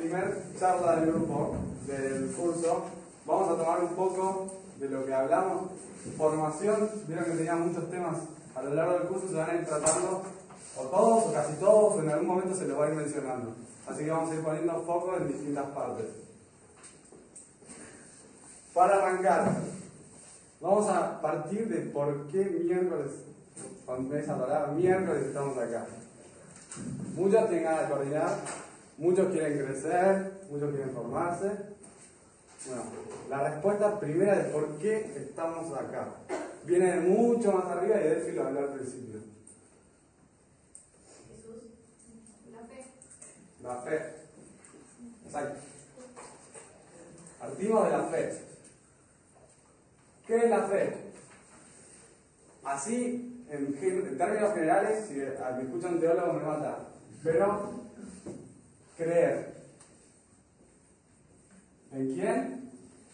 primera charla del grupo, del curso, vamos a tomar un poco de lo que hablamos. Formación, vieron que tenía muchos temas a lo largo del curso, se van a ir tratando, o todos, o casi todos, o en algún momento se los va a ir mencionando. Así que vamos a ir poniendo foco en distintas partes. Para arrancar, vamos a partir de por qué miércoles, con esa palabra, miércoles estamos acá. Muchos tienen ganas de coordinar, muchos quieren crecer, muchos quieren formarse. Bueno, la respuesta primera de por qué estamos acá viene de mucho más arriba y Delphi lo habló al principio. Jesús, la fe. La fe. Exacto. Partimos de la fe. ¿Qué es la fe? Así, en términos generales, si me escucha un teólogo me mata, pero creer. ¿En quién?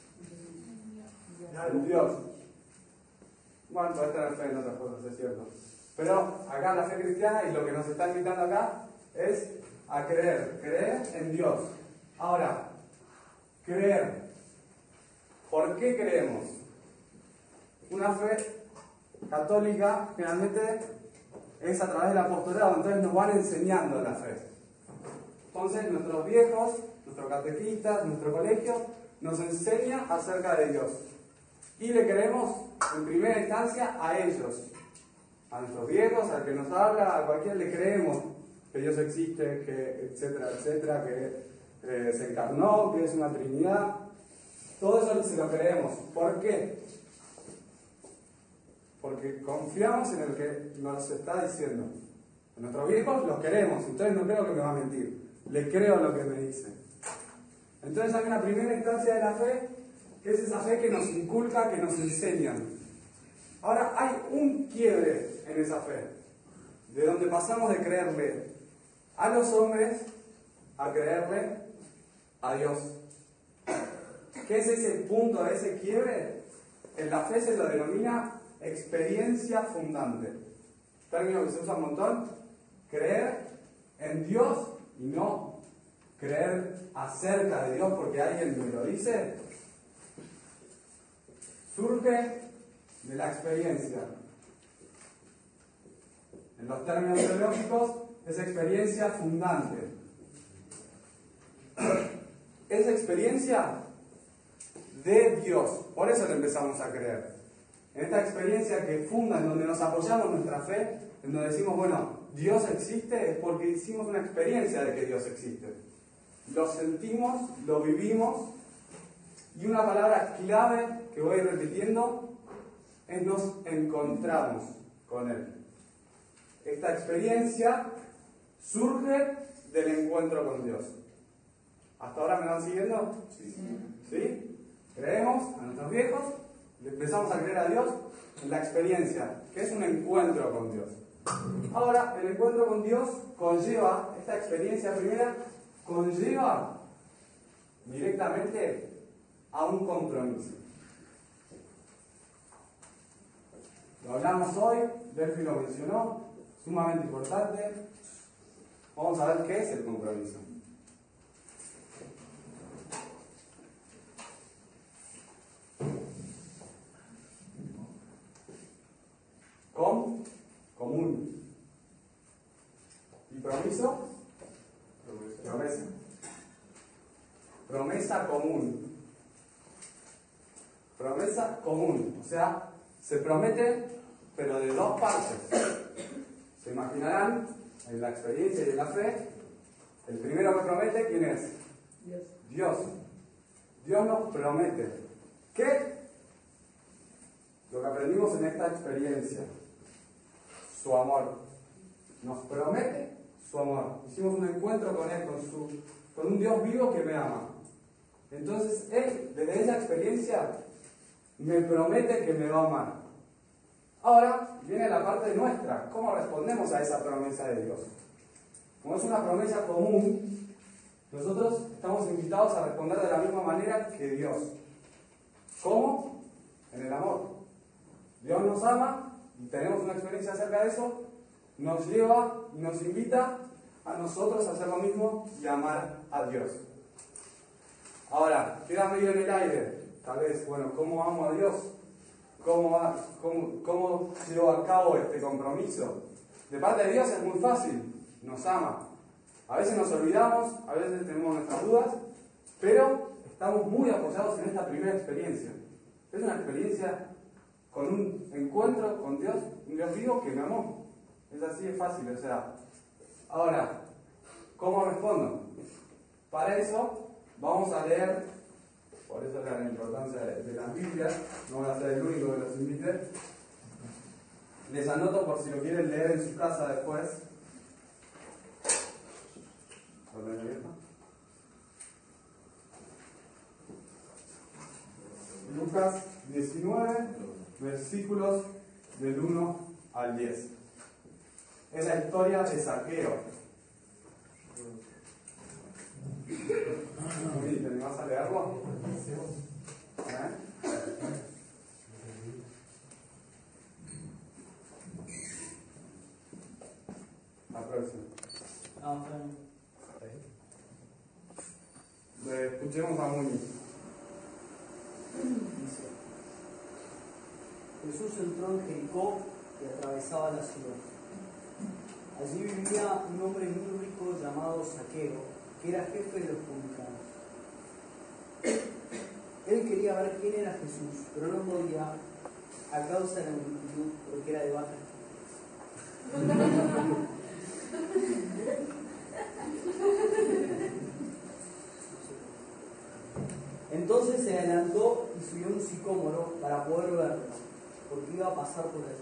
En Dios. Bueno, podés tener fe en otras cosas, es cierto. Pero acá la fe cristiana, y lo que nos está invitando acá, es a creer en Dios. Ahora, creer. ¿Por qué creemos? Una fe católica generalmente es a través del apostolado, entonces nos van enseñando la fe. Entonces nuestros viejos, nuestros catequistas, nuestro colegio nos enseña acerca de Dios. Y le creemos en primera instancia a ellos, a nuestros viejos, al que nos habla, a cualquiera le creemos que Dios existe, que etcétera, etcétera, que se encarnó, que es una Trinidad. Todo eso se lo creemos. ¿Por qué? Porque confiamos en el que nos está diciendo. A nuestros viejos los queremos, entonces no creo que me va a mentir. Le creo lo que me dice. Entonces hay una primera instancia de la fe, que es esa fe que nos inculca, que nos enseñan. Ahora hay un quiebre en esa fe, de donde pasamos de creerle a los hombres a creerle a Dios. ¿Qué es ese punto, ese quiebre? En la fe se lo denomina experiencia fundante. Término que se usa un montón. Creer en Dios y no creer acerca de Dios porque alguien me lo dice. Surge de la experiencia. En los términos teológicos es experiencia fundante. Es experiencia de Dios. Por eso le empezamos a creer. En esta experiencia que funda, en donde nos apoyamos nuestra fe, en donde decimos, bueno, Dios existe, es porque hicimos una experiencia de que Dios existe. Lo sentimos, lo vivimos, y una palabra clave que voy a ir repitiendo es nos encontramos con Él. Esta experiencia surge del encuentro con Dios. ¿Hasta ahora me van siguiendo? ¿Sí? Creemos a nuestros viejos, le empezamos a creer a Dios en la experiencia, que es un encuentro con Dios. Ahora, el encuentro con Dios conlleva, esta experiencia primera, conlleva directamente a un compromiso. Lo hablamos hoy, Delphi lo mencionó, sumamente importante. Vamos a ver qué es el compromiso. Común. ¿Y promiso? Promesa. Promesa común. Promesa común. O sea, se promete, pero de dos partes. Se imaginarán, en la experiencia y en la fe, el primero que promete, ¿quién es? Dios. Dios nos promete. ¿Qué? Lo que aprendimos en esta experiencia. Su amor. Nos promete su amor. Hicimos un encuentro con Él, con un Dios vivo que me ama. Entonces Él, desde esa experiencia, me promete que me va a amar. Ahora viene la parte nuestra. ¿Cómo respondemos a esa promesa de Dios? Como es una promesa común, nosotros estamos invitados a responder de la misma manera que Dios. ¿Cómo? En el amor. Dios nos ama y tenemos una experiencia acerca de eso, nos lleva y nos invita a nosotros a hacer lo mismo y amar a Dios. Ahora, queda medio en el aire. Tal vez, bueno, ¿cómo amo a Dios? ¿Cómo llevo a cabo este compromiso? De parte de Dios es muy fácil, nos ama. A veces nos olvidamos, a veces tenemos nuestras dudas, pero estamos muy apoyados en esta primera experiencia. Es una experiencia con un encuentro con Dios, un Dios vivo que me amó. Es así de fácil, o sea. Ahora, ¿cómo respondo? Para eso vamos a leer, por eso la importancia de las Biblias, no voy a ser el único que los invite. Les anoto por si lo quieren leer en su casa después. ¿Lo tenés abierto? Lucas 19, versículos del 1 al 10. Es la historia de Zaqueo. ¿Te animás a leerlo? La próxima. Escuchemos a Muni. Dice: Jesús entró en Jericó y atravesaba la ciudad. Allí vivía un hombre muy rico llamado Zaqueo, que era jefe de los publicanos. Él quería ver quién era Jesús, pero no podía a causa de la multitud, porque era de baja estatura. Entonces se adelantó y subió a un sicómoro para poder verlo, porque iba a pasar por allí.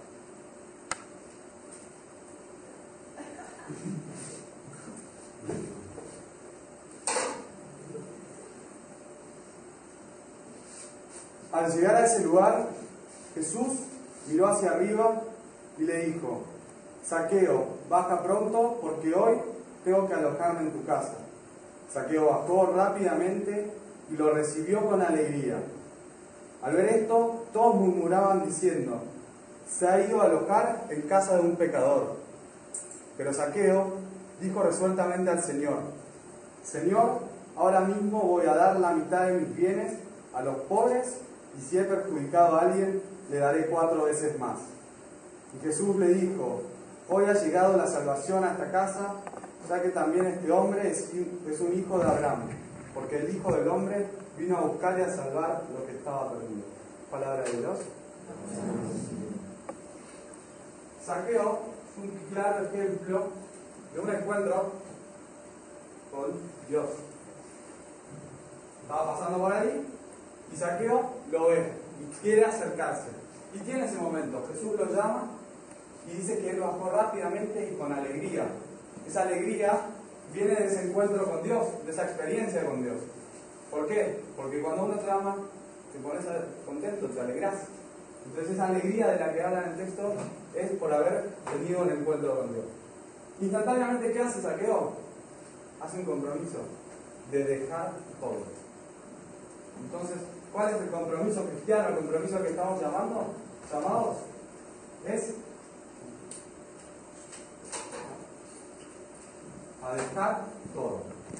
Al llegar a ese lugar, Jesús miró hacia arriba y le dijo: Zaqueo, baja pronto, porque hoy tengo que alojarme en tu casa. Zaqueo bajó rápidamente y lo recibió con alegría. Al ver esto, todos murmuraban diciendo: se ha ido a alojar en casa de un pecador. Pero Zaqueo dijo resueltamente al Señor: Señor, ahora mismo voy a dar la mitad de mis bienes a los pobres, y si he perjudicado a alguien, le daré 4 veces más. Y Jesús le dijo: hoy ha llegado la salvación a esta casa, ya que también este hombre es un hijo de Abraham, porque el Hijo del Hombre vino a buscar y a salvar lo que estaba perdido. Palabra de Dios. Zaqueo es un claro ejemplo de un encuentro con Dios. Estaba pasando por ahí y Zaqueo lo ve y quiere acercarse. Y tiene ese momento, Jesús lo llama y dice que él bajó rápidamente y con alegría. Esa alegría viene de ese encuentro con Dios, de esa experiencia con Dios. ¿Por qué? Porque cuando uno te ama, te pones contento, te alegras. Entonces esa alegría de la que habla en el texto es por haber tenido un encuentro con Dios. Instantáneamente, ¿qué hace Zaqueo? Hace un compromiso de dejar todo. Entonces, ¿cuál es el compromiso cristiano? El compromiso que estamos llamados es a dejar todo.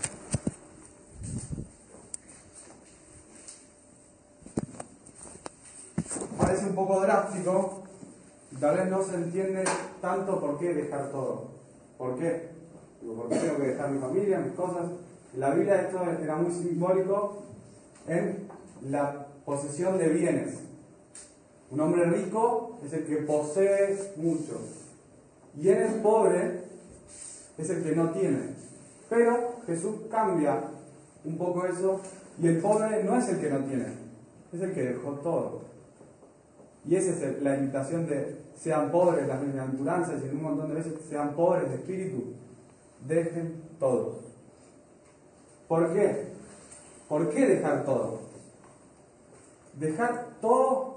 Parece un poco drástico y tal vez no se entiende tanto por qué dejar todo. ¿Por qué? Digo, porque tengo que dejar mi familia, mis cosas. En la Biblia esto era muy simbólico en la posesión de bienes. Un hombre rico es el que posee mucho. Y en el pobre es el que no tiene. Pero Jesús cambia un poco eso y el pobre no es el que no tiene, es el que dejó todo. Y esa es la invitación de sean pobres, las bienaventuranzas y en un montón de veces sean pobres de espíritu. Dejen todo. ¿Por qué? ¿Por qué dejar todo? Dejar todo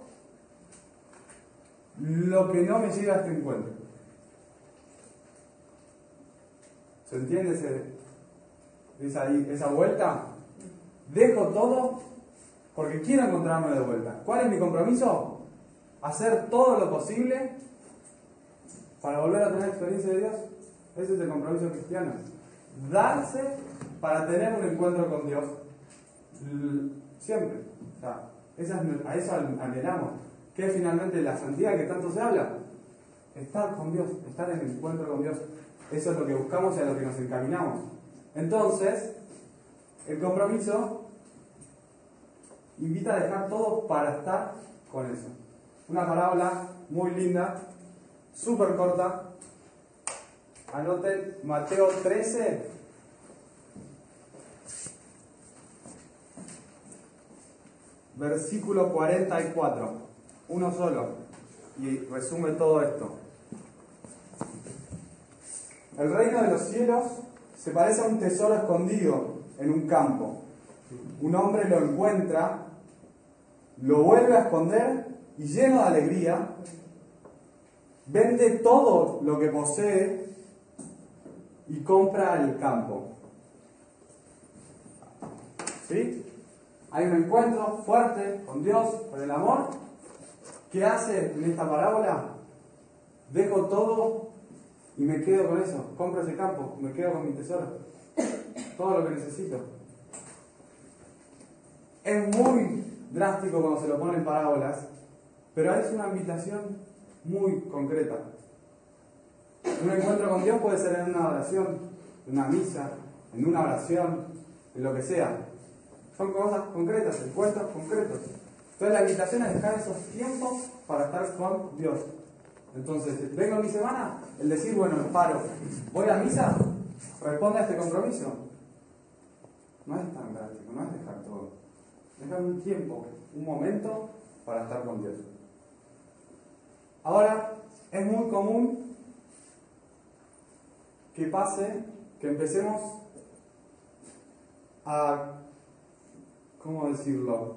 lo que no me lleva a este encuentro. ¿Se entiende esa vuelta? Dejo todo porque quiero encontrarme de vuelta. ¿Cuál es mi compromiso? Hacer todo lo posible para volver a tener experiencia de Dios. Ese es el compromiso cristiano. Darse para tener un encuentro con Dios. Siempre. O sea, a eso anhelamos. ¿Qué es finalmente la santidad que tanto se habla? Estar con Dios, estar en el encuentro con Dios. Eso es lo que buscamos y a lo que nos encaminamos. Entonces, el compromiso invita a dejar todo para estar con eso. Una parábola muy linda, súper corta. Anoten Mateo 13. Versículo 44. Uno solo. Y resume todo esto. El reino de los cielos se parece a un tesoro escondido en un campo. Un hombre lo encuentra, lo vuelve a esconder y lleno de alegría, vende todo lo que posee y compra el campo. ¿Sí? Hay un encuentro fuerte con Dios, con el amor. ¿Qué hace en esta parábola? Dejo todo y me quedo con eso. Compro ese campo, me quedo con mi tesoro. Todo lo que necesito. Es muy drástico cuando se lo pone en parábolas, pero es una invitación muy concreta. Un encuentro con Dios puede ser en una oración, en una misa, en una oración, en lo que sea. Son cosas concretas, encuentros concretos. Entonces la invitación es dejar esos tiempos para estar con Dios. Entonces, vengo a mi semana, el decir, bueno, paro, voy a misa, responde a este compromiso. No es tan drástico, no es dejar todo. Dejar un tiempo, un momento para estar con Dios. Ahora, es muy común que pase, que empecemos a, ¿cómo decirlo?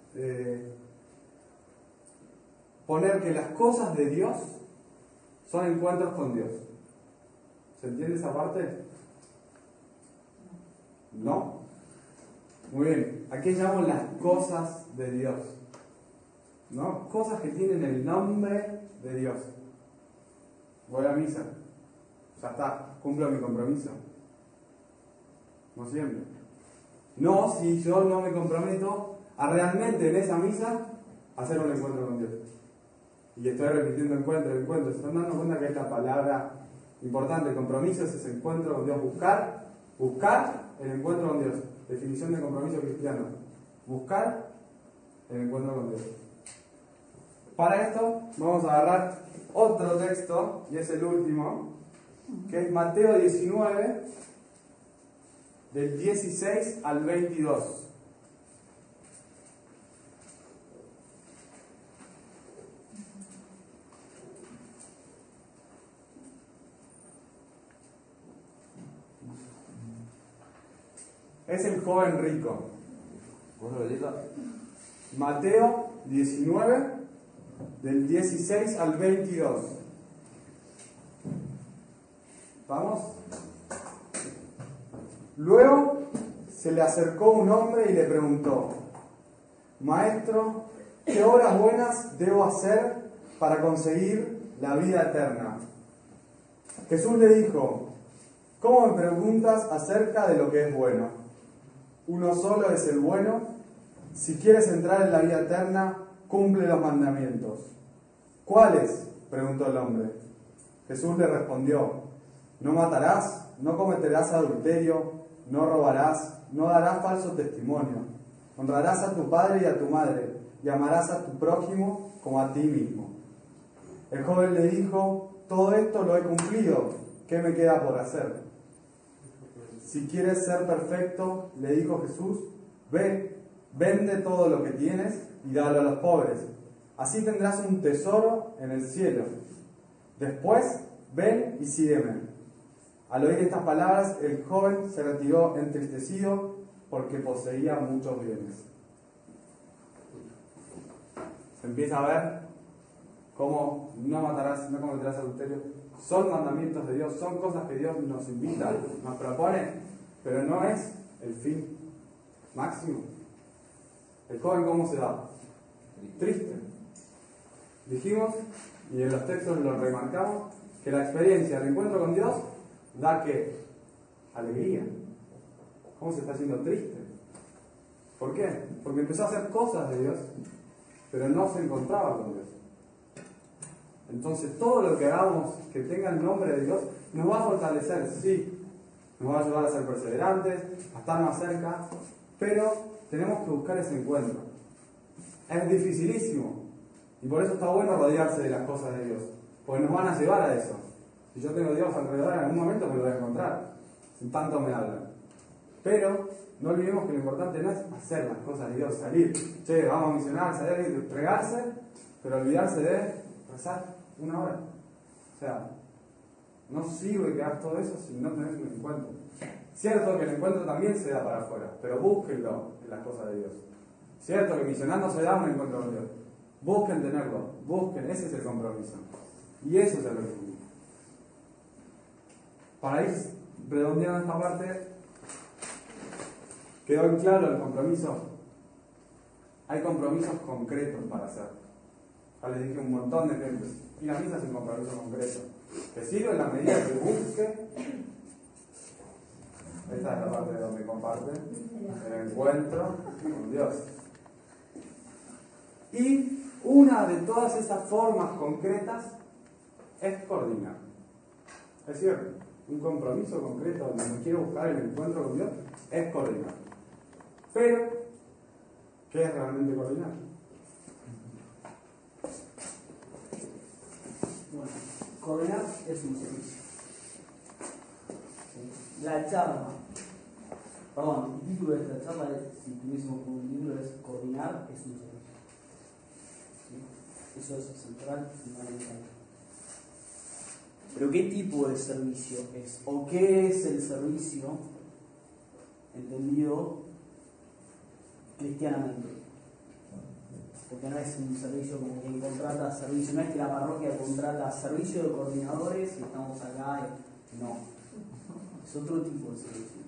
Poner que las cosas de Dios son encuentros con Dios. ¿Se entiende esa parte? ¿No? Muy bien. Aquí llamamos las cosas de Dios. ¿No? Cosas que tienen el nombre de Dios. Voy a misa. Ya está. Cumplo mi compromiso. No siempre. No si yo no me comprometo a realmente en esa misa hacer un encuentro con Dios. Y estoy repitiendo encuentro. ¿Se están dando cuenta que es la palabra importante? El compromiso es ese encuentro con Dios. Buscar el encuentro con Dios. Definición de compromiso cristiano. Buscar el encuentro con Dios. Para esto vamos a agarrar otro texto, y es el último, que es Mateo 19, del 16 al 22. Es el joven rico. Mateo 19, del 16 al 22. ¿Vamos? Luego se le acercó un hombre y le preguntó: Maestro, ¿qué obras buenas debo hacer para conseguir la vida eterna? Jesús le dijo: ¿Cómo me preguntas acerca de lo que es bueno? Uno solo es el bueno. Si quieres entrar en la vida eterna, cumple los mandamientos. ¿Cuáles?, preguntó el hombre. Jesús le respondió: No matarás, no cometerás adulterio, no robarás, no darás falso testimonio, honrarás a tu padre y a tu madre, y amarás a tu prójimo como a ti mismo. El joven le dijo: Todo esto lo he cumplido, ¿qué me queda por hacer? Si quieres ser perfecto, le dijo Jesús, ve, vende todo lo que tienes y dalo a los pobres. Así tendrás un tesoro en el cielo. Después, ven y sígueme. Al oír estas palabras, el joven se retiró entristecido porque poseía muchos bienes. Se empieza a ver cómo no matarás, no cometerás adulterio. Son mandamientos de Dios, son cosas que Dios nos invita, nos propone, pero no es el fin máximo. El joven, ¿cómo se va? Triste. Dijimos, y en los textos lo remarcamos, que la experiencia del encuentro con Dios da ¿qué? Alegría. ¿Cómo se está haciendo triste? ¿Por qué? Porque empezó a hacer cosas de Dios, pero no se encontraba con Dios. Entonces todo lo que hagamos que tenga el nombre de Dios nos va a fortalecer, sí, nos va a ayudar a ser perseverantes, a estar más cerca, pero tenemos que buscar ese encuentro. Es dificilísimo y por eso está bueno rodearse de las cosas de Dios, porque nos van a llevar a eso. Si yo tengo a Dios alrededor, en algún momento me lo voy a encontrar, si tanto me hablan. Pero no olvidemos que lo importante no es hacer las cosas de Dios, salir, che, vamos a misionar, salir, entregarse, pero olvidarse de rezar 1 hora. O sea, no sirve que hagas todo eso si no tenés un encuentro. Cierto que el encuentro también se da para afuera, pero búsquenlo en las cosas de Dios. Cierto que misionando se da un encuentro con Dios. Busquen tenerlo, busquen, ese es el compromiso. Y eso es el objetivo. Para ir redondeando esta parte, ¿quedó en claro el compromiso? Hay compromisos concretos para hacer. Ya les dije un montón de ejemplos. Y la misa es un compromiso concreto. Que sirve en la medida que busque. Esta es la parte donde comparte el encuentro con Dios. Y una de todas esas formas concretas es coordinar. Es cierto, un compromiso concreto donde me quiero buscar el encuentro con Dios es coordinar. Pero, ¿qué es realmente coordinar? Bueno, coordinar es un servicio. La charla, perdón, el título de esta charla, si tuviésemos un título, es coordinar es un servicio. ¿Sí? Eso es central y fundamental. Pero ¿qué tipo de servicio es? ¿O qué es el servicio entendido cristianamente? Porque no es un servicio como quien contrata servicio, no es que la parroquia contrata servicio de coordinadores y estamos acá y no. Es otro tipo de servicio.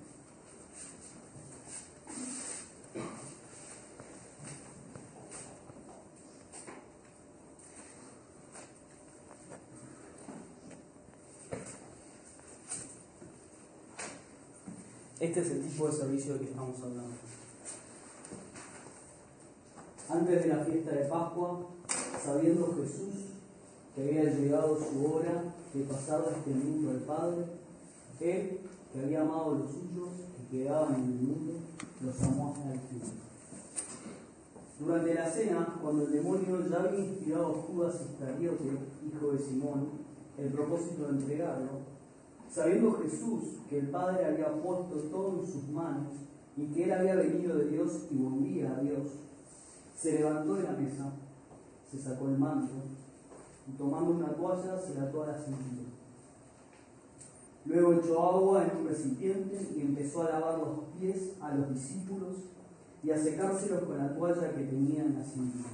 Este es el tipo de servicio del que estamos hablando. Antes de la fiesta de Pascua, sabiendo Jesús que había llegado su hora de pasar de este mundo al Padre, Él, que había amado a los suyos que quedaban en el mundo, los amó hasta el fin. Durante la cena, cuando el demonio ya había inspirado a Judas Iscariote, hijo de Simón, el propósito de entregarlo, sabiendo Jesús que el Padre había puesto todo en sus manos y que Él había venido de Dios y volvía a Dios, se levantó de la mesa, se sacó el manto y tomando una toalla se la ató a la cintura. Luego echó agua en un recipiente y empezó a lavar los pies a los discípulos y a secárselos con la toalla que tenía en la cintura.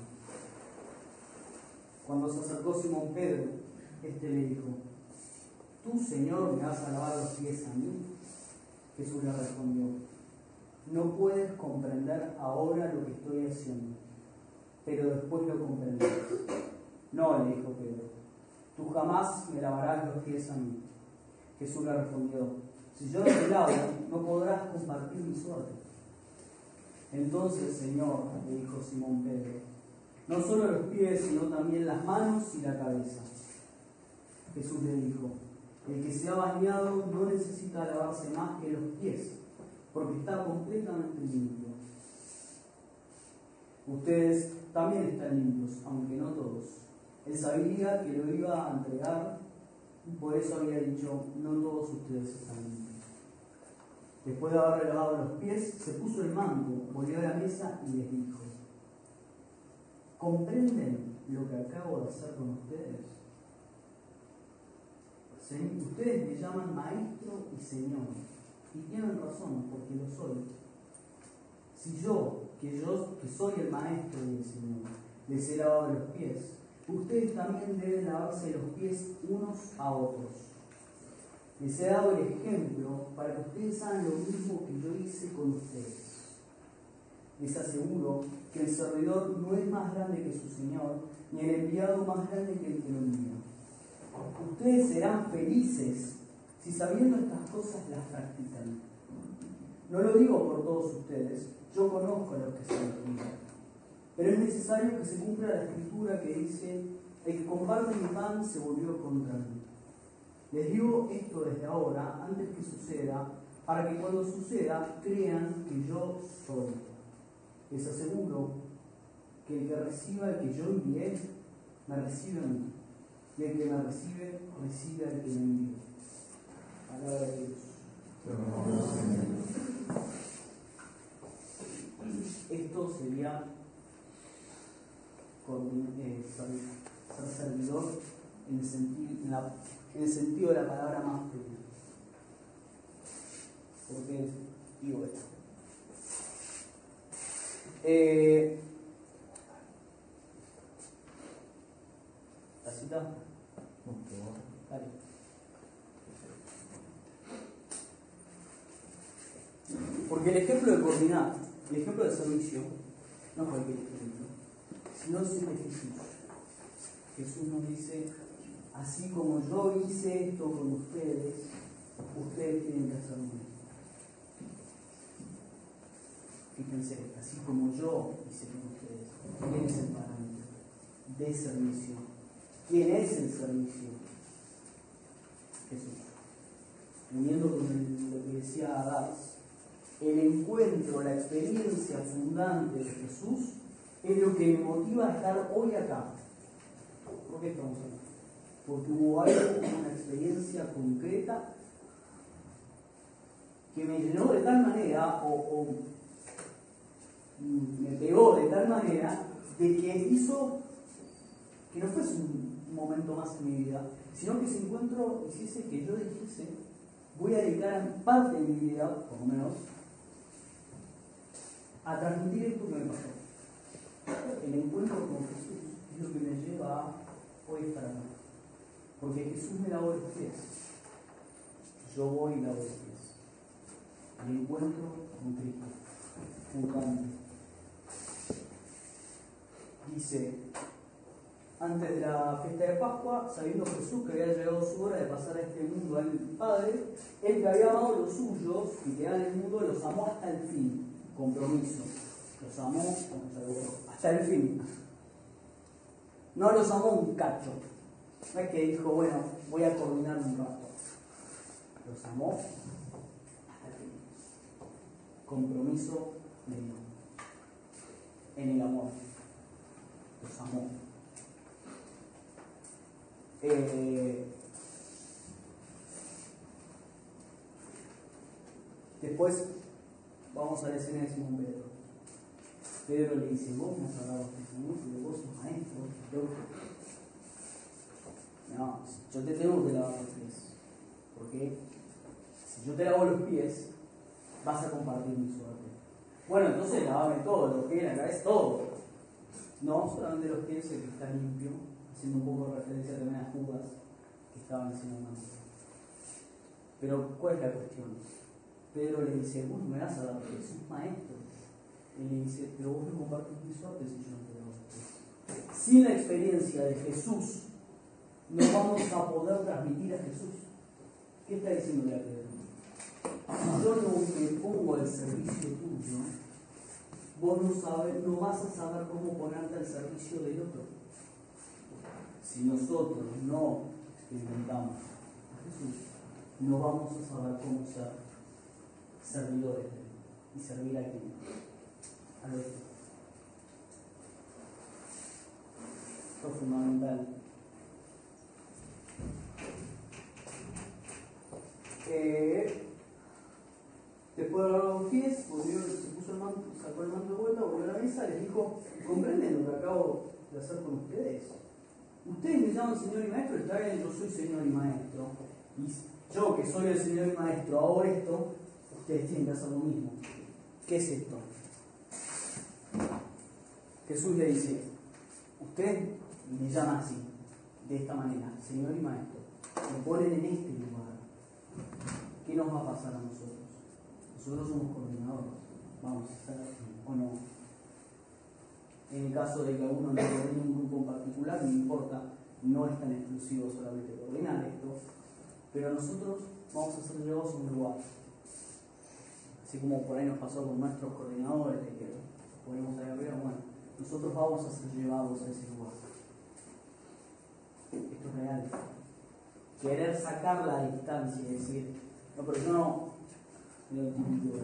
Cuando se acercó Simón Pedro, este le dijo: ¿Tú, Señor, me vas a lavar los pies a mí? Jesús le respondió: no puedes comprender ahora lo que estoy haciendo, pero después lo comprenderás. No, le dijo Pedro, tú jamás me lavarás los pies a mí. Jesús le respondió: si yo no te lavo, no podrás compartir mi suerte. Entonces, Señor, le dijo Simón Pedro, no solo los pies, sino también las manos y la cabeza. Jesús le dijo: el que se ha bañado no necesita lavarse más que los pies, porque está completamente limpio. Ustedes también están limpios, aunque no todos. Él sabía que lo iba a entregar, y por eso había dicho: no todos ustedes están limpios. Después de haber lavado los pies, se puso el manto, volvió a la mesa y les dijo: ¿comprenden lo que acabo de hacer con ustedes? Ustedes me llaman maestro y señor, y tienen razón, porque lo soy. Si yo, que soy el maestro y el señor, les he lavado los pies, ustedes también deben lavarse los pies unos a otros. Les he dado el ejemplo para que ustedes hagan lo mismo que yo hice con ustedes. Les aseguro que el servidor no es más grande que su señor, ni el enviado más grande que el que lo envía. Ustedes serán felices si sabiendo estas cosas las practican. No lo digo por todos ustedes, yo conozco a los que se reúnen, pero es necesario que se cumpla la escritura que dice: el que comparte mi pan se volvió contra mí. Les digo esto desde ahora, antes que suceda, para que cuando suceda crean que yo soy. Les aseguro que el que reciba al que yo envié, me recibe a mí. Y el que me recibe, recibe al que me envió. Palabra de Dios. Esto sería ser servidor en el sentido de la palabra más plena. ¿Por qué digo esto? ¿La cita? Dale. Porque el ejemplo de coordinar, el ejemplo de servicio, no cualquier ejemplo, sino es el de Jesús. Jesús nos dice: así como yo hice esto con ustedes, ustedes tienen que hacerlo. Fíjense, así como yo hice con ustedes. ¿Quién es el parámetro de servicio? ¿Quién es el servicio? Jesús. Uniendo con lo que decía Adás, el encuentro, la experiencia fundante de Jesús es lo que me motiva a estar hoy acá. ¿Por qué estamos acá? Porque hubo algo, una experiencia concreta que me llenó de tal manera o me pegó de tal manera de que hizo que no fuese un momento más en mi vida, sino que ese encuentro hiciese que yo dijese: voy a dedicar parte de mi vida, por lo menos, a transmitir esto que me pasó. El encuentro con Jesús es lo que me lleva a hoy estar acá. Porque Jesús me lavó los pies. Yo voy y lavo los pies. El encuentro con Cristo. Fundante. Dice: antes de la fiesta de Pascua, sabiendo Jesús que había llegado su hora de pasar a este mundo al Padre, él que había amado a los suyos y que era en el mundo, los amó hasta el fin. Compromiso. Los amó hasta el fin. No los amó un cacho. No es que dijo: bueno, voy a coordinar un rato. Los amó hasta el fin. Compromiso de Dios. En el amor. Los amó. Después vamos a la escena de Simón Pedro. Pedro le dice: vos me has hablado de vos sos maestro. No, yo te tengo que lavar los pies. Porque si yo te lavo los pies, vas a compartir mi suerte. Bueno, entonces lavame todo, los pies, la cabeza, todo. No solamente los pies, el que está limpio, haciendo un poco de referencia también a Judas, que estaban haciendo mal. Pero, ¿cuál es la cuestión? Pedro le dice: vos me vas a dar porque sos maestro. Él le dice: pero vos me compartís mi suerte si yo no te doy esto. Sin la experiencia de Jesús, no vamos a poder transmitir a Jesús. ¿Qué está diciéndole a Pedro? Si yo no me pongo al servicio tuyo, vos no vas a saber cómo ponerte al servicio del otro. Si nosotros no experimentamos a Jesús, no vamos a saber cómo ser servidores de Él y servir a quien, al otro. Esto es fundamental. Después de lavar los pies, volvió, se puso el manto, sacó el manto de vuelta, volvió a la mesa y les dijo: ¿comprenden lo que acabo de hacer con ustedes? Ustedes me llaman Señor y Maestro, está bien, yo soy Señor y Maestro. Y yo, que soy el Señor y Maestro, hago esto, ustedes tienen que hacer lo mismo. ¿Qué es esto? Jesús le dice: usted me llama así, de esta manera, Señor y Maestro. Me ponen en este lugar. ¿Qué nos va a pasar a nosotros? Nosotros somos coordinadores. Vamos a hacer o no. En el caso de que uno no coordine un grupo en particular, no importa, no es tan exclusivo solamente coordinar esto, pero nosotros vamos a ser llevados a un lugar. así como por ahí nos pasó con nuestros coordinadores, de que ponemos ahí arriba, bueno, nosotros vamos a ser llevados a ese lugar. Esto es real. Querer sacar la distancia y decir, no, pero yo no, lo típico,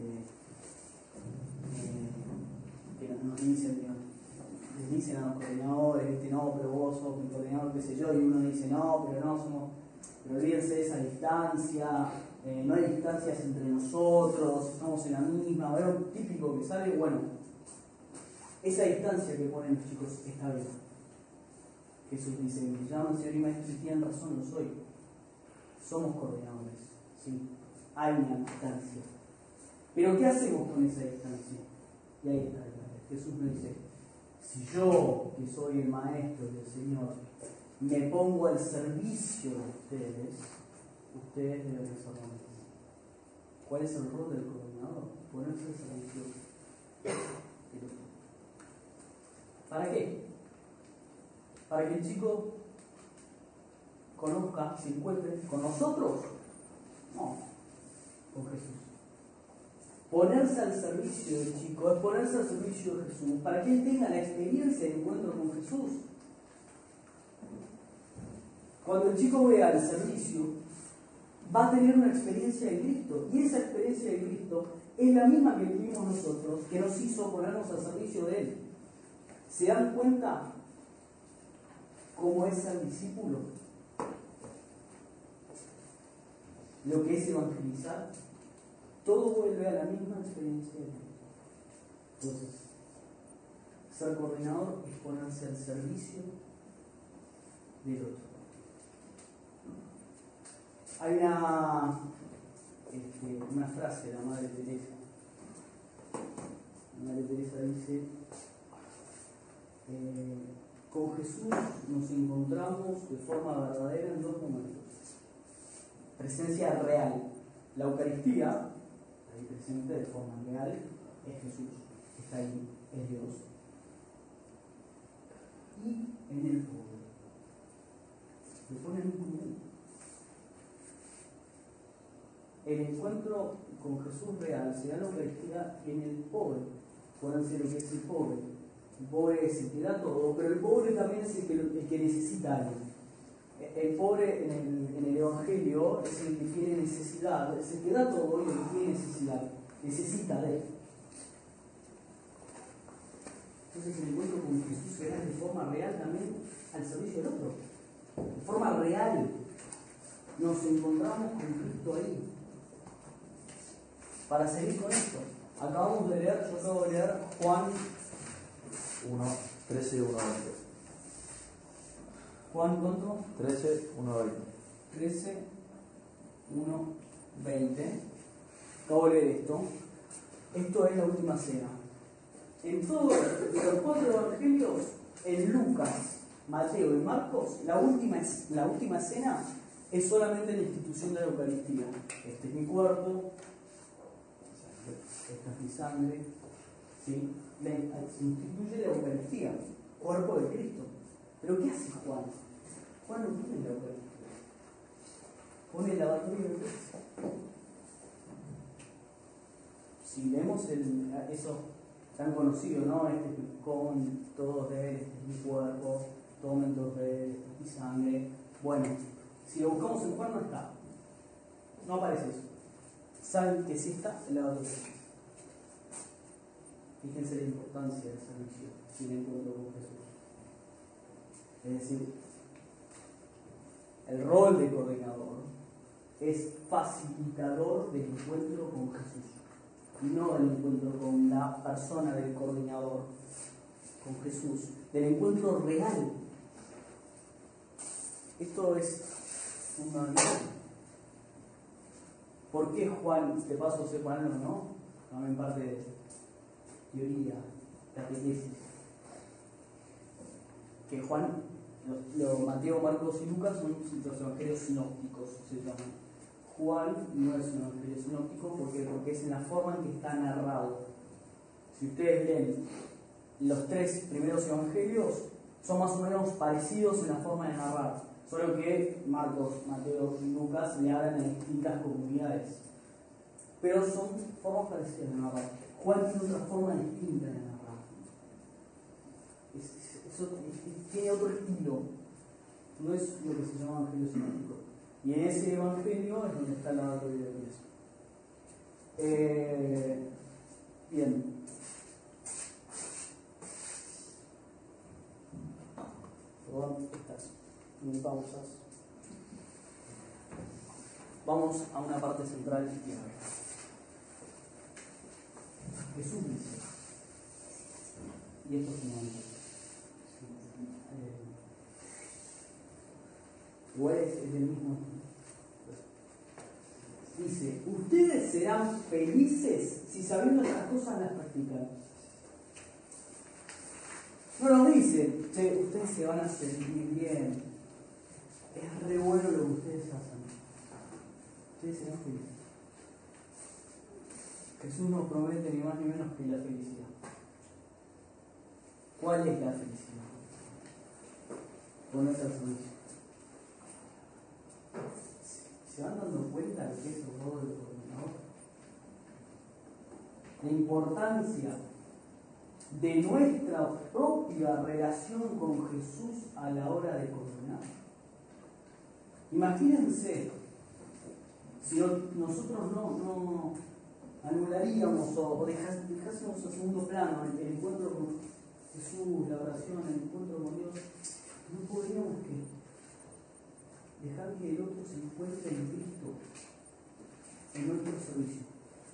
que nos dicen, les dicen a los coordinadores, no, pero vos sos mi coordinador, qué sé yo, y uno dice, no, pero no somos, pero olvídense de esa distancia, no hay distancias entre nosotros, estamos en la misma, es un típico que sale, bueno, esa distancia que ponen los chicos está bien. Jesús dice, me llaman Señor y Maestro y tienen razón, lo soy. Somos coordinadores, sí, hay una distancia. Pero ¿qué hacemos con esa distancia? Y ahí está. Jesús nos dice, si yo, que soy el Maestro del Señor, me pongo al servicio de ustedes, ustedes deben ser lo mismo. ¿Cuál es el rol del coordinador? Ponerse al servicio del otro. ¿Para qué? Para que el chico conozca, se encuentre con nosotros. No, con Jesús. Ponerse al servicio del chico es ponerse al servicio de Jesús, para que él tenga la experiencia de encuentro con Jesús. Cuando el chico vea el servicio, va a tener una experiencia de Cristo, y esa experiencia de Cristo es la misma que tuvimos nosotros, que nos hizo ponernos al servicio de Él. ¿Se dan cuenta cómo es el discípulo? Lo que es evangelizar, todo vuelve a la misma experiencia de Dios. Entonces, ser coordinador es ponerse al servicio del otro. Hay una frase de la Madre Teresa. La Madre Teresa dice, con Jesús nos encontramos de forma verdadera en dos momentos. Presencia real. La Eucaristía, ahí presente de forma real, es Jesús, está ahí, es Dios. Y en el pobre. Se ponen en común. El encuentro con Jesús real se da en la Eucaristía en el pobre. Acuérdense lo que es el pobre. El pobre es el que da todo, pero el pobre también es el que necesita algo. El pobre en el Evangelio es el que tiene necesidad, es el que da todo y el que tiene necesidad, necesita de él. Entonces el encuentro con Jesús será de forma real también al servicio del otro. De forma real nos encontramos con Cristo ahí. Para seguir con esto, yo acabo de leer Juan 13, 1, 20. Juan, ¿cuánto? 13, 1, 20. 13, 1, 20. Acabo de leer esto. Esto es la última cena. En todos los 4 evangelios, en Lucas, Mateo y Marcos, la última cena es solamente la institución de la Eucaristía. Este es mi cuerpo, esta es mi sangre. ¿Sí? Se instituye la Eucaristía, cuerpo de Cristo. ¿Pero qué hace Juan? Juan no pone la Eucaristía, pone el lavatorio de Cristo. Si vemos eso tan conocido, ¿no? Con todos de él, este es mi cuerpo, tomen todos de él, esta es mi sangre. Bueno, si lo buscamos en Juan no está, no aparece eso. Saben que sí está el lavatorio de Cristo. Fíjense la importancia de esa misión, si el encuentro con Jesús. Es decir, el rol de coordinador es facilitador del encuentro con Jesús, no del encuentro con la persona del coordinador, con Jesús, del encuentro real. Esto es fundamental. ¿Por qué Juan, de paso separarnos, no? También parte de teoría, catequesis. Que Juan, Mateo, Marcos y Lucas son los evangelios sinópticos, se llaman. Juan no es un evangelio sinóptico porque es en la forma en que está narrado. Si ustedes leen los 3 primeros evangelios, son más o menos parecidos en la forma de narrar, solo que Marcos, Mateo y Lucas le hablan a distintas comunidades. pero son formas parecidas de narrar. Juan tiene otra forma distinta de narrar. Tiene otro estilo. No es lo que se llama evangelio sinóptico. Y en ese evangelio es donde está el lavatorio de pies. Bien. Perdón, estas mini pausas. Vamos a una parte central y clave. Jesús dice, y esto es fundamental. Igual es del mismo. Dice, ustedes serán felices si sabiendo estas cosas las practican. No nos dice, che, ustedes se van a sentir bien. Es re bueno lo que ustedes hacen. Ustedes serán felices. Jesús nos promete ni más ni menos que la felicidad. ¿Cuál es la felicidad? Ponerse al servicio. ¿Se van dando cuenta de que es el rol del coordinador? La importancia de nuestra propia relación con Jesús a la hora de coordinar. Imagínense si nosotros no anularíamos o dejásemos a segundo plano el encuentro con Jesús, la oración, el encuentro con Dios, no podríamos dejar que el otro se encuentre en Cristo, en nuestro servicio.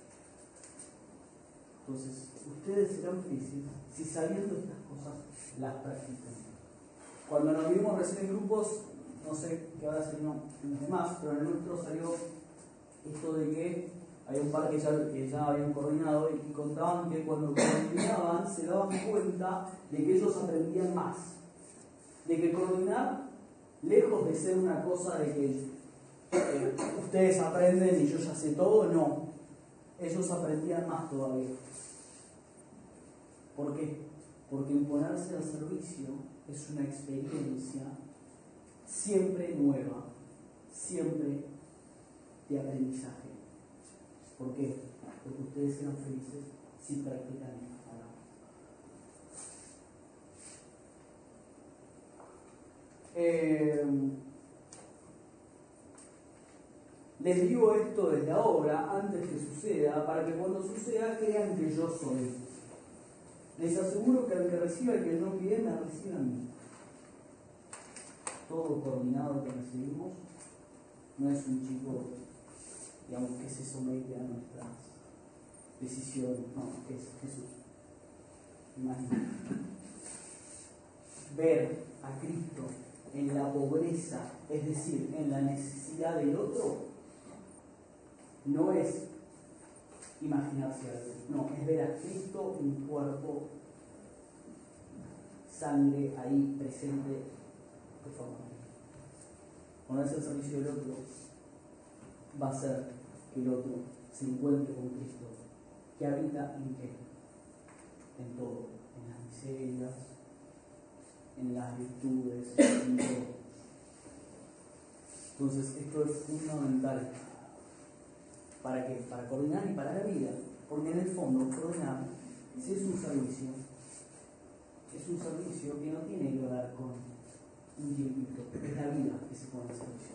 Entonces, ustedes serán felices si sabiendo estas cosas las practican. Cuando nos vimos recién en grupos, no sé qué habrá salido en los demás, pero en el nuestro salió esto de que hay un par que ya habían coordinado y contaban que cuando coordinaban se daban cuenta de que ellos aprendían más. De que coordinar, lejos de ser una cosa de que ustedes aprenden y yo ya sé todo, no. Ellos aprendían más todavía. ¿Por qué? Porque imponerse al servicio es una experiencia siempre nueva, siempre de aprendizaje. ¿Por qué? Porque ustedes serán felices si practican esta palabra. Les digo esto desde ahora, antes que suceda, para que cuando suceda crean que yo soy. Les aseguro que al que reciba el que no pide, me recibe a mí. Todo coordinado que recibimos no es un chico, digamos, que se somete a nuestras decisiones, no, que es Jesús. Imagínate. Ver a Cristo en la pobreza, es decir, en la necesidad del otro, no es imaginarse algo, no, es ver a Cristo en cuerpo, sangre ahí presente, por favor. Ponerse al servicio del otro va a hacer que el otro se encuentre con Cristo, que habita en qué, en todo, en las miserias, en las virtudes, en todo. Entonces esto es fundamental. ¿Para qué? Para coordinar y para la vida. Porque en el fondo, coordinar, si es un servicio que no tiene que ver con un tiempito, es la vida que se pone en servicio.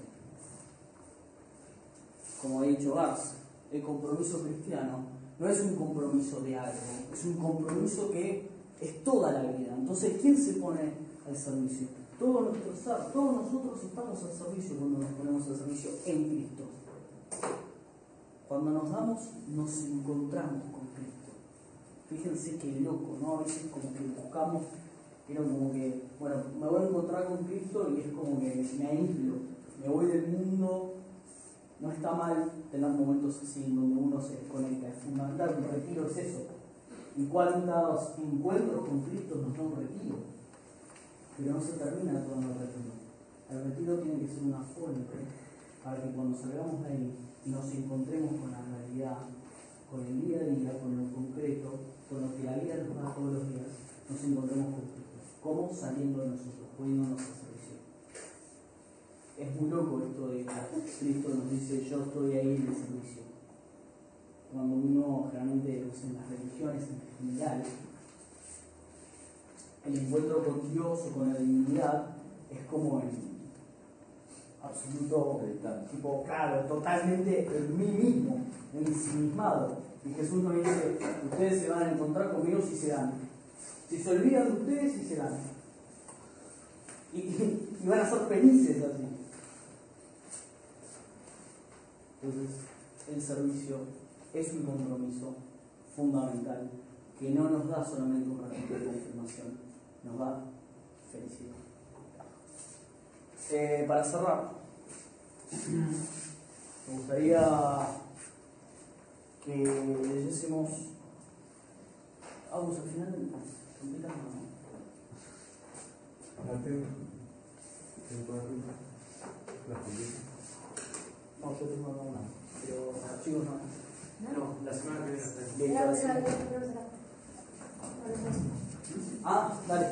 Como ha dicho Gars, el compromiso cristiano no es un compromiso de algo, es un compromiso que es toda la vida. Entonces, ¿quién se pone al servicio? Todo nuestro ser, todos nosotros estamos al servicio cuando nos ponemos al servicio en Cristo. Cuando nos damos, nos encontramos con Cristo. Fíjense qué loco, ¿no? A veces como que buscamos, pero como que, bueno, me voy a encontrar con Cristo y es como que me aíslo, me voy del mundo. No está mal tener momentos así en donde uno se desconecta, es fundamental, un retiro es eso. ¿Y cuántos encuentros con Cristo nos da un retiro? Pero no se termina todo en el retiro. El retiro tiene que ser una fuente para que cuando salgamos de ahí nos encontremos con la realidad, con el día a día, con lo concreto, con lo que la vida nos da todos los días, nos encontremos con Cristo. ¿Cómo? Saliendo de nosotros, poniéndonos al servicio. Es muy loco esto de que Cristo nos dice, yo estoy ahí en el servicio. cuando uno generalmente, no sé, en las religiones en general, el encuentro con Dios o con la divinidad es como en absoluto, tipo, claro, totalmente en mí mismo, ensimismado. Y Jesús nos dice, ustedes se van a encontrar conmigo si se dan. Si se olvidan de ustedes, si se dan. Y van a ser felices así. Entonces, el servicio es un compromiso fundamental que no nos da solamente un ratito de confirmación, nos da felicidad. Para cerrar, me gustaría que leyésemos. Vamos al final del complicado, ¿no? No, yo tengo una, pero los chicos no. No, la semana que viene. Listo, la semana. Ah, dale.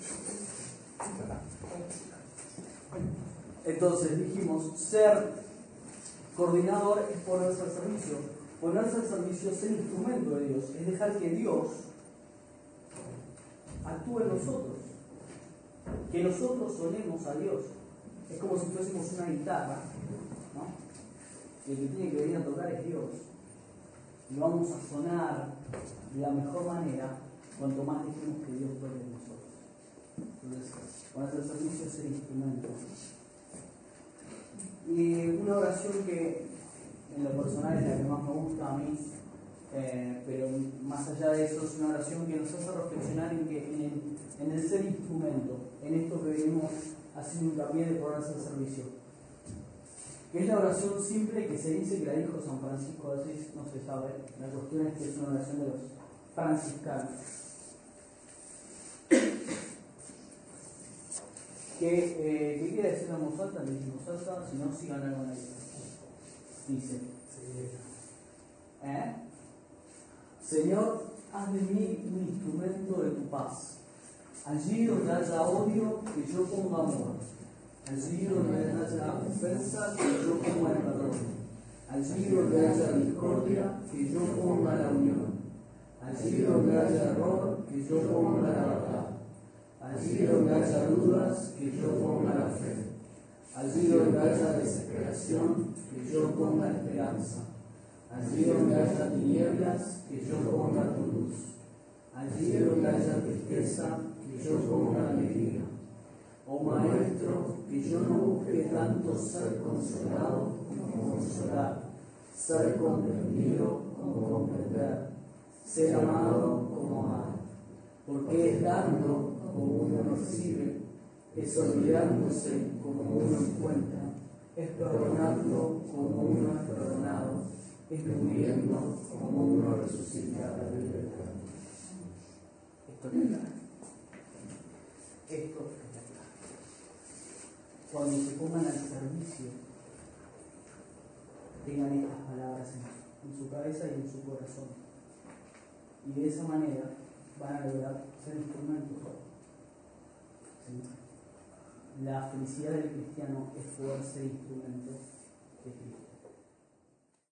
Entonces dijimos, ser coordinador es ponerse al servicio. Ponerse al servicio es ser instrumento de Dios, es dejar que Dios actúe en nosotros, que nosotros sonemos a Dios. Es como si fuésemos una guitarra, ¿no? Y el que tiene que venir a tocar es Dios. Y vamos a sonar de la mejor manera cuanto más dejemos que Dios toque en nosotros. Entonces, ponerse al servicio es ser instrumento. Y una oración que en lo personal es la que más me gusta a mí, pero más allá de eso es una oración que nos hace reflexionar en el ser instrumento, en esto que venimos haciendo hincapié de ponerse al servicio. Que es la oración simple que se dice que la dijo San Francisco de Asís, no se sabe, la cuestión es que es una oración de los franciscanos. ¿Qué quiere decir en voz alta? Le dice voz alta, si no, sigan algo en la lista. Dice: Señor, haz de mí un instrumento de tu paz. Allí donde haya odio, que yo ponga amor. Allí donde haya ofensa, que yo ponga el perdón. Allí donde haya discordia, que yo ponga la unión. Allí donde haya error, que yo ponga la verdad. Allí donde haya dudas, que yo ponga la fe. Allí donde haya desesperación, que yo ponga esperanza. Allí donde haya tinieblas, que yo ponga tu luz. Allí donde haya tristeza, que yo ponga alegría. Oh Maestro, que yo no busque tanto ser consolado como consolar, ser comprendido como comprender, ser amado como amar. Porque es dando como uno recibe, es olvidándose como uno encuentra, es perdonando como uno es perdonado, es muriendo como uno resucita a la vida eterna. Esto es la clave. Esto es la clave. Cuando se pongan al servicio, tengan estas palabras en su cabeza y en su corazón. Y de esa manera van a lograr ser instrumentos. ¿Sí? La felicidad del cristiano es poder ser instrumento de Cristo.